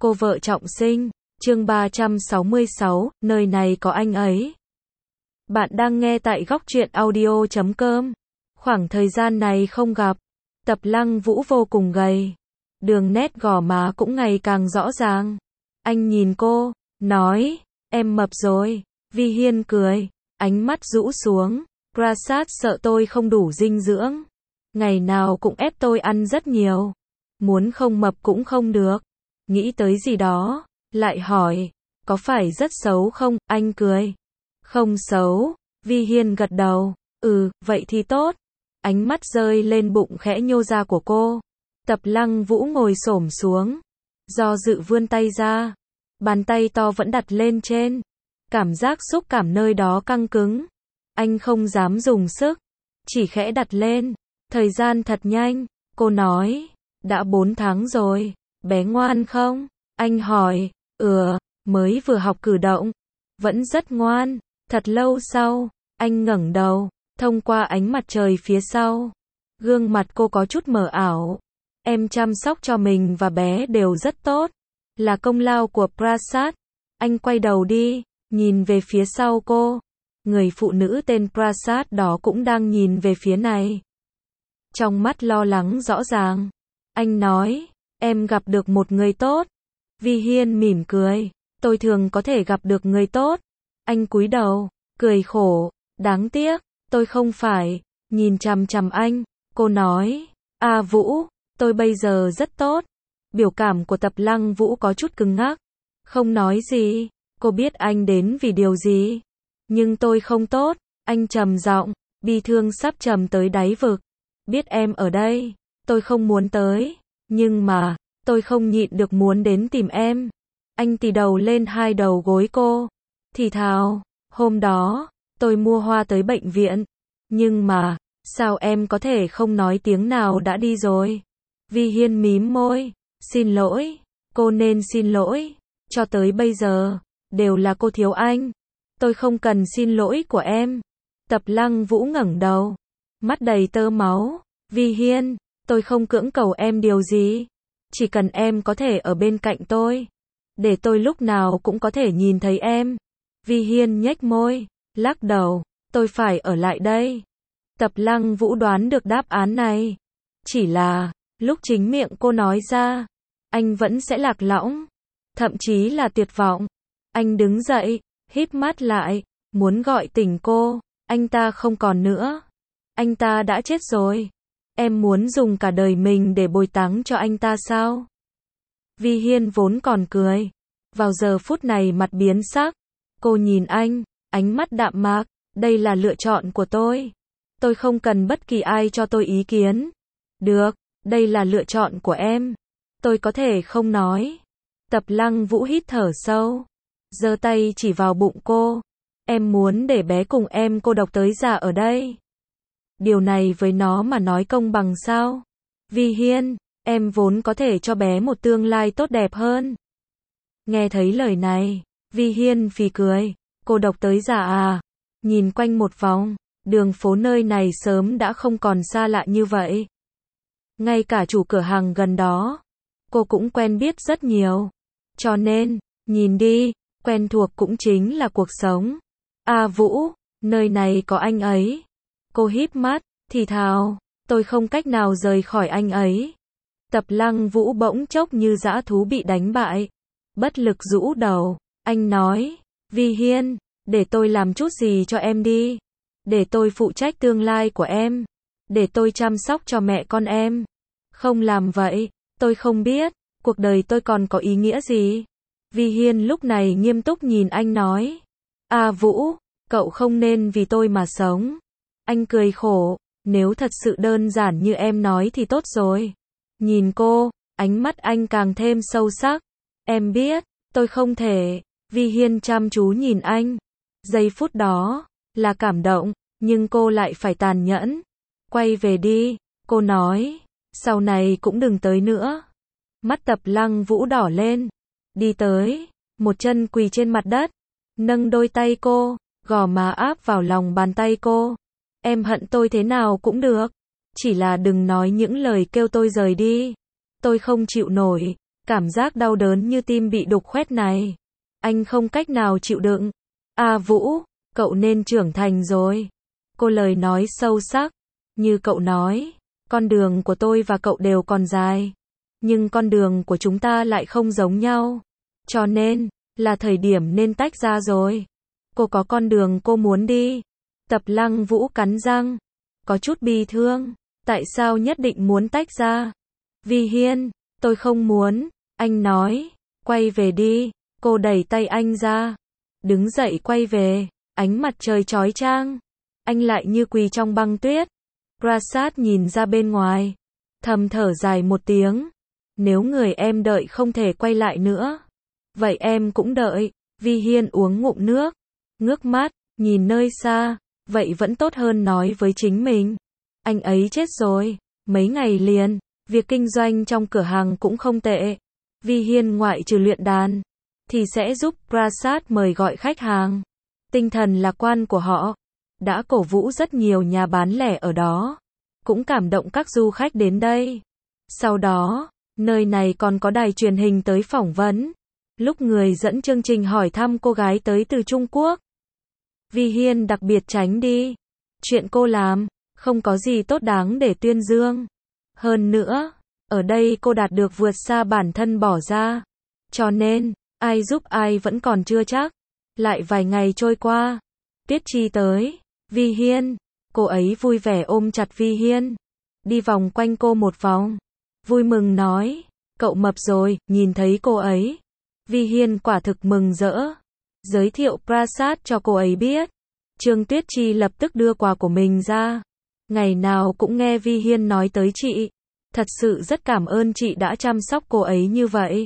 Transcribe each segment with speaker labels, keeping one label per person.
Speaker 1: Cô vợ trọng sinh, chương 366, nơi này có anh ấy. Bạn đang nghe tại góc truyện audio.com. Khoảng thời gian này không gặp, Tập Lăng Vũ vô cùng gầy. Đường nét gò má cũng ngày càng rõ ràng. Anh nhìn cô, nói, em mập rồi. Vi Hiên cười, ánh mắt rũ xuống. Prasad sợ tôi không đủ dinh dưỡng. Ngày nào cũng ép tôi ăn rất nhiều. Muốn không mập cũng không được. Nghĩ tới gì đó, lại hỏi, có phải rất xấu không? Anh cười. Không xấu. Vi Hiên gật đầu. Vậy thì tốt. Ánh mắt rơi lên bụng khẽ nhô ra của cô. Tập Lăng Vũ ngồi xổm xuống. Do dự vươn tay ra. Bàn tay to vẫn đặt lên trên. Cảm giác xúc cảm nơi đó căng cứng. Anh không dám dùng sức. Chỉ khẽ đặt lên. Thời gian thật nhanh. Cô nói. Đã 4 tháng rồi. Bé ngoan không? Anh hỏi. Mới vừa học cử động. Vẫn rất ngoan. Thật lâu sau, anh ngẩng đầu, thông qua ánh mặt trời phía sau. Gương mặt cô có chút mờ ảo. Em chăm sóc cho mình và bé đều rất tốt. Là công lao của Prasad. Anh quay đầu đi, nhìn về phía sau cô. Người phụ nữ tên Prasad đó cũng đang nhìn về phía này. Trong mắt lo lắng rõ ràng. Anh nói, em gặp được một người tốt. Vi Hiên mỉm cười, tôi thường có thể gặp được người tốt. Anh cúi đầu, cười khổ, đáng tiếc, tôi không phải. Nhìn chằm chằm anh, cô nói, Vũ, tôi bây giờ rất tốt. Biểu cảm của Tập Lăng Vũ có chút cứng ngắc. Không nói gì, cô biết anh đến vì điều gì. Nhưng tôi không tốt, anh trầm giọng, bi thương sắp trầm tới đáy vực. Biết em ở đây, tôi không muốn tới, nhưng mà, tôi không nhịn được muốn đến tìm em. Anh tì đầu lên hai đầu gối cô. Thì thào, hôm đó, tôi mua hoa tới bệnh viện. Nhưng mà, sao em có thể không nói tiếng nào đã đi rồi? Vi Hiên mím môi, xin lỗi, cô nên xin lỗi. Cho tới bây giờ, đều là cô thiếu anh. Tôi không cần xin lỗi của em. Tập Lăng Vũ ngẩng đầu, mắt đầy tơ máu. Vi Hiên, tôi không cưỡng cầu em điều gì. Chỉ cần em có thể ở bên cạnh tôi. Để tôi lúc nào cũng có thể nhìn thấy em. Vi Hiên nhếch môi, lắc đầu, tôi phải ở lại đây. Tập Lăng Vũ đoán được đáp án này. Chỉ là, lúc chính miệng cô nói ra, anh vẫn sẽ lạc lõng, thậm chí là tuyệt vọng. Anh đứng dậy, híp mắt lại, muốn gọi tỉnh cô. Anh ta không còn nữa. Anh ta đã chết rồi. Em muốn dùng cả đời mình để bồi táng cho anh ta sao? Vi Hiên vốn còn cười. Vào giờ phút này mặt biến sắc. Cô nhìn anh, ánh mắt đạm mạc. Đây là lựa chọn của tôi. Tôi không cần bất kỳ ai cho tôi ý kiến. Được, đây là lựa chọn của em. Tôi có thể không nói. Tập Lăng Vũ hít thở sâu. Giơ tay chỉ vào bụng cô. Em muốn để bé cùng em cô độc tới già ở đây. Điều này với nó mà nói công bằng sao? Vi Hiên, em vốn có thể cho bé một tương lai tốt đẹp hơn. Nghe thấy lời này, Vi Hiên phì cười. Cô độc tới già à? Nhìn quanh một vòng, đường phố nơi này sớm đã không còn xa lạ như vậy. Ngay cả chủ cửa hàng gần đó, cô cũng quen biết rất nhiều. Cho nên, nhìn đi, quen thuộc cũng chính là cuộc sống. Vũ, nơi này có anh ấy. Cô híp mắt, thì thào, tôi không cách nào rời khỏi anh ấy. Tập Lăng Vũ bỗng chốc như dã thú bị đánh bại. Bất lực rũ đầu, anh nói, Vi Hiên, để tôi làm chút gì cho em đi. Để tôi phụ trách tương lai của em. Để tôi chăm sóc cho mẹ con em. Không làm vậy, tôi không biết, cuộc đời tôi còn có ý nghĩa gì. Vi Hiên lúc này nghiêm túc nhìn anh nói, Vũ, cậu không nên vì tôi mà sống. Anh cười khổ, nếu thật sự đơn giản như em nói thì tốt rồi. Nhìn cô, ánh mắt anh càng thêm sâu sắc. Em biết, tôi không thể. Vi Hiên chăm chú nhìn anh. Giây phút đó, là cảm động, nhưng cô lại phải tàn nhẫn. Quay về đi, cô nói, sau này cũng đừng tới nữa. Mắt Tập Lăng Vũ đỏ lên. Đi tới, một chân quỳ trên mặt đất. Nâng đôi tay cô, gò má áp vào lòng bàn tay cô. Em hận tôi thế nào cũng được. Chỉ là đừng nói những lời kêu tôi rời đi. Tôi không chịu nổi. Cảm giác đau đớn như tim bị đục khoét này, anh không cách nào chịu đựng. Vũ, cậu nên trưởng thành rồi. Cô lời nói sâu sắc, như cậu nói, con đường của tôi và cậu đều còn dài, nhưng con đường của chúng ta lại không giống nhau. Cho nên, là thời điểm nên tách ra rồi. Cô có con đường cô muốn đi. Tập Lăng Vũ cắn răng, có chút bi thương. Tại sao nhất định muốn tách ra? Vi Hiên, tôi không muốn. Anh nói, quay về đi. Cô đẩy tay anh ra. Đứng dậy quay về. Ánh mặt trời chói chang. Anh lại như quỳ trong băng tuyết. Prasad nhìn ra bên ngoài, thầm thở dài một tiếng. Nếu người em đợi không thể quay lại nữa, vậy em cũng đợi. Vi Hiên uống ngụm nước, ngước mắt, nhìn nơi xa. Vậy vẫn tốt hơn nói với chính mình, anh ấy chết rồi. Mấy ngày liền, việc kinh doanh trong cửa hàng cũng không tệ. Vi Hiên ngoại trừ luyện đàn, thì sẽ giúp Prasad mời gọi khách hàng. Tinh thần lạc quan của họ đã cổ vũ rất nhiều nhà bán lẻ ở đó, cũng cảm động các du khách đến đây. Sau đó, nơi này còn có đài truyền hình tới phỏng vấn. Lúc người dẫn chương trình hỏi thăm cô gái tới từ Trung Quốc, Vi Hiên đặc biệt tránh đi. Chuyện cô làm, không có gì tốt đáng để tuyên dương. Hơn nữa, ở đây cô đạt được vượt xa bản thân bỏ ra. Cho nên, ai giúp ai vẫn còn chưa chắc. Lại vài ngày trôi qua, Tiết Chi tới. Vi Hiên, cô ấy vui vẻ ôm chặt Vi Hiên, đi vòng quanh cô một vòng, vui mừng nói, cậu mập rồi. Nhìn thấy cô ấy, Vi Hiên quả thực mừng rỡ, giới thiệu Prasad cho cô ấy biết. Trương Tuyết Chi lập tức đưa quà của mình ra, ngày nào cũng nghe Vi Hiên nói tới chị, thật sự rất cảm ơn chị đã chăm sóc cô ấy như vậy.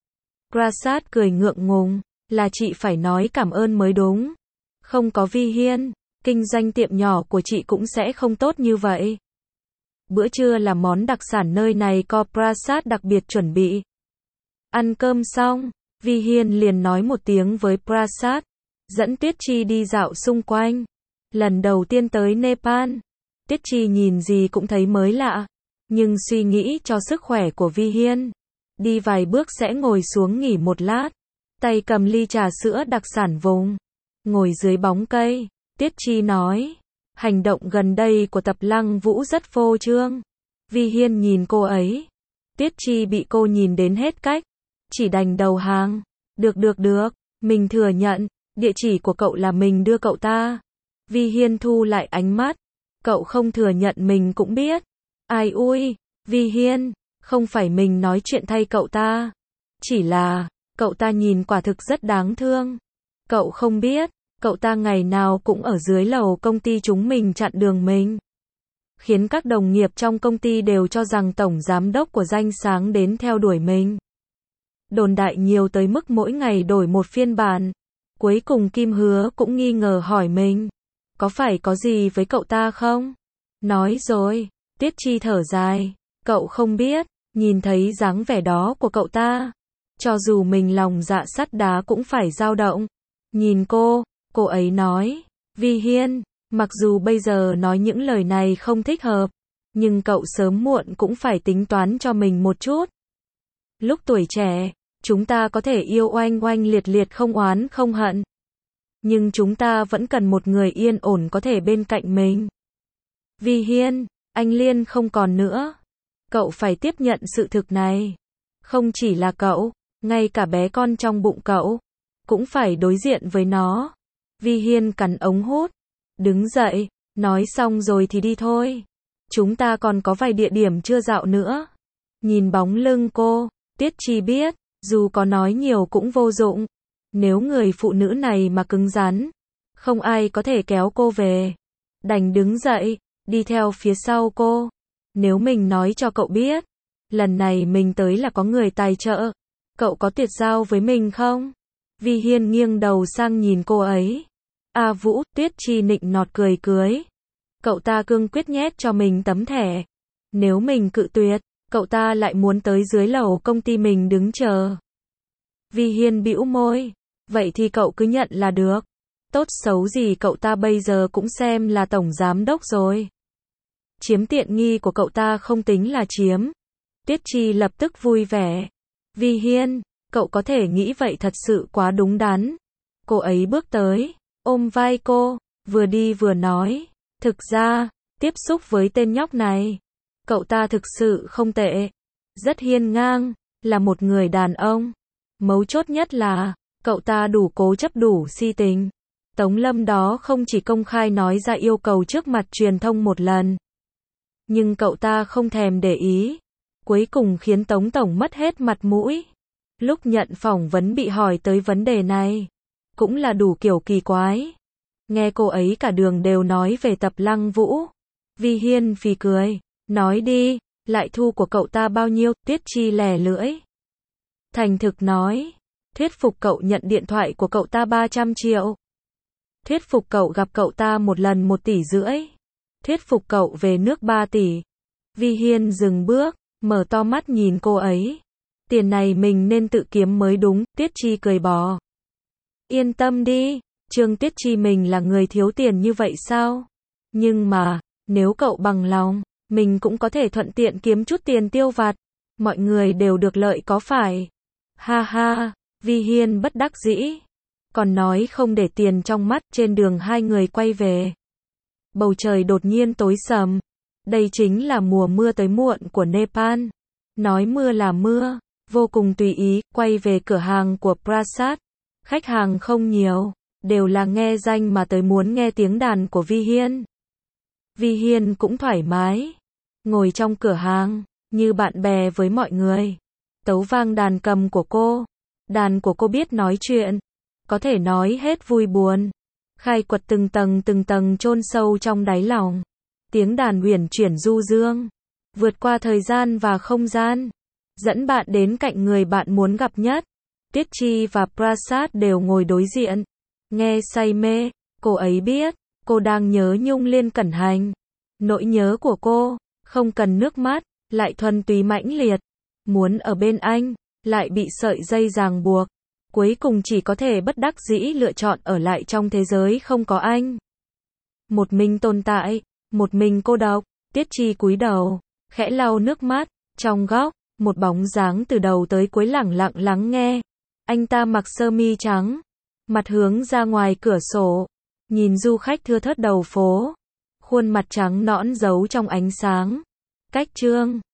Speaker 1: Prasad cười ngượng ngùng, là chị phải nói cảm ơn mới đúng. Không có Vi Hiên, kinh doanh tiệm nhỏ của chị cũng sẽ không tốt như vậy. Bữa trưa là món đặc sản nơi này có Prasad đặc biệt chuẩn bị. Ăn cơm xong, Vi Hiên liền nói một tiếng với Prasad, dẫn Tuyết Chi đi dạo xung quanh. Lần đầu tiên tới Nepal, Tuyết Chi nhìn gì cũng thấy mới lạ, nhưng suy nghĩ cho sức khỏe của Vi Hiên, đi vài bước sẽ ngồi xuống nghỉ một lát, tay cầm ly trà sữa đặc sản vùng, ngồi dưới bóng cây. Tiết Chi nói, hành động gần đây của Tập Lăng Vũ rất phô trương. Vi Hiên nhìn cô ấy. Tiết Chi bị cô nhìn đến hết cách, chỉ đành đầu hàng. Được, mình thừa nhận, địa chỉ của cậu là mình đưa cậu ta. Vi Hiên thu lại ánh mắt, cậu không thừa nhận mình cũng biết. Ai ui, Vi Hiên, không phải mình nói chuyện thay cậu ta. Chỉ là, cậu ta nhìn quả thực rất đáng thương. Cậu không biết, cậu ta ngày nào cũng ở dưới lầu công ty chúng mình chặn đường mình, khiến các đồng nghiệp trong công ty đều cho rằng tổng giám đốc của danh sáng đến theo đuổi mình. Đồn đại nhiều tới mức mỗi ngày đổi một phiên bản. Cuối cùng Kim Hứa cũng nghi ngờ hỏi mình, có phải có gì với cậu ta không? Nói rồi, Tiết Chi thở dài, cậu không biết, nhìn thấy dáng vẻ đó của cậu ta, cho dù mình lòng dạ sắt đá cũng phải dao động. Nhìn cô ấy nói, Vi Hiên, mặc dù bây giờ nói những lời này không thích hợp, nhưng cậu sớm muộn cũng phải tính toán cho mình một chút. Lúc tuổi trẻ, chúng ta có thể yêu oanh oanh liệt liệt không oán không hận, nhưng chúng ta vẫn cần một người yên ổn có thể bên cạnh mình. Vi Hiên, anh Liên không còn nữa. Cậu phải tiếp nhận sự thực này. Không chỉ là cậu, ngay cả bé con trong bụng cậu cũng phải đối diện với nó. Vi Hiên cắn ống hút, đứng dậy, nói xong rồi thì đi thôi. Chúng ta còn có vài địa điểm chưa dạo nữa. Nhìn bóng lưng cô, Tiết Chi biết, dù có nói nhiều cũng vô dụng. Nếu người phụ nữ này mà cứng rắn, không ai có thể kéo cô về. Đành đứng dậy, đi theo phía sau cô. Nếu mình nói cho cậu biết, lần này mình tới là có người tài trợ, cậu có tuyệt giao với mình không? Vi Hiên nghiêng đầu sang nhìn cô ấy. Vũ, Tuyết Chi nịnh nọt cười cưới. Cậu ta cương quyết nhét cho mình tấm thẻ. Nếu mình cự tuyệt, cậu ta lại muốn tới dưới lầu công ty mình đứng chờ. Vi Hiên bĩu môi. Vậy thì cậu cứ nhận là được. Tốt xấu gì cậu ta bây giờ cũng xem là tổng giám đốc rồi. Chiếm tiện nghi của cậu ta không tính là chiếm. Tiết Chi lập tức vui vẻ. Vi Hiên, cậu có thể nghĩ vậy thật sự quá đúng đắn. Cô ấy bước tới, ôm vai cô, vừa đi vừa nói, thực ra, tiếp xúc với tên nhóc này, cậu ta thực sự không tệ, rất hiên ngang, là một người đàn ông. Mấu chốt nhất là, cậu ta đủ cố chấp đủ si tình. Tống Lâm đó không chỉ công khai nói ra yêu cầu trước mặt truyền thông một lần, nhưng cậu ta không thèm để ý, cuối cùng khiến Tống Tổng mất hết mặt mũi. Lúc nhận phỏng vấn bị hỏi tới vấn đề này, cũng là đủ kiểu kỳ quái. Nghe cô ấy cả đường đều nói về Tập Lăng Vũ. Vi Hiên phì cười, nói đi, lại thu của cậu ta bao nhiêu? Tiết Chi lè lưỡi, thành thực nói, thuyết phục cậu nhận điện thoại của cậu ta 300 triệu. Thuyết phục cậu gặp cậu ta một lần 1,5 tỷ. Thuyết phục cậu về nước 3 tỷ. Vi Hiên dừng bước, mở to mắt nhìn cô ấy. Tiền này mình nên tự kiếm mới đúng. Tiết Chi cười bỏ. Yên tâm đi, Trương Tiết Chi mình là người thiếu tiền như vậy sao? Nhưng mà, nếu cậu bằng lòng, mình cũng có thể thuận tiện kiếm chút tiền tiêu vặt. Mọi người đều được lợi có phải? Ha ha, Vi Hiên bất đắc dĩ. Còn nói không để tiền trong mắt. Trên đường hai người quay về, bầu trời đột nhiên tối sầm. Đây chính là mùa mưa tới muộn của Nepal. Nói mưa là mưa, vô cùng tùy ý. Quay về cửa hàng của Prasad, khách hàng không nhiều, đều là nghe danh mà tới muốn nghe tiếng đàn của Vi Hiên. Vi Hiên cũng thoải mái, ngồi trong cửa hàng, như bạn bè với mọi người. Tấu vang đàn cầm của cô. Đàn của cô biết nói chuyện, có thể nói hết vui buồn, khai quật từng tầng chôn sâu trong đáy lòng. Tiếng đàn huyền chuyển du dương, vượt qua thời gian và không gian, dẫn bạn đến cạnh người bạn muốn gặp nhất. Tiết Chi và Prasad đều ngồi đối diện, nghe say mê. Cô ấy biết, cô đang nhớ Nhung Liên Cẩn Hành. Nỗi nhớ của cô, không cần nước mắt, lại thuần túy mãnh liệt. Muốn ở bên anh, lại bị sợi dây ràng buộc. Cuối cùng chỉ có thể bất đắc dĩ lựa chọn ở lại trong thế giới không có anh. Một mình tồn tại, một mình cô độc. Tiết Chi cúi đầu, khẽ lau nước mắt. Trong góc, một bóng dáng từ đầu tới cuối lẳng lặng lắng nghe. Anh ta mặc sơ mi trắng, mặt hướng ra ngoài cửa sổ, nhìn du khách thưa thớt đầu phố. Khuôn mặt trắng nõn giấu trong ánh sáng. Cách Trương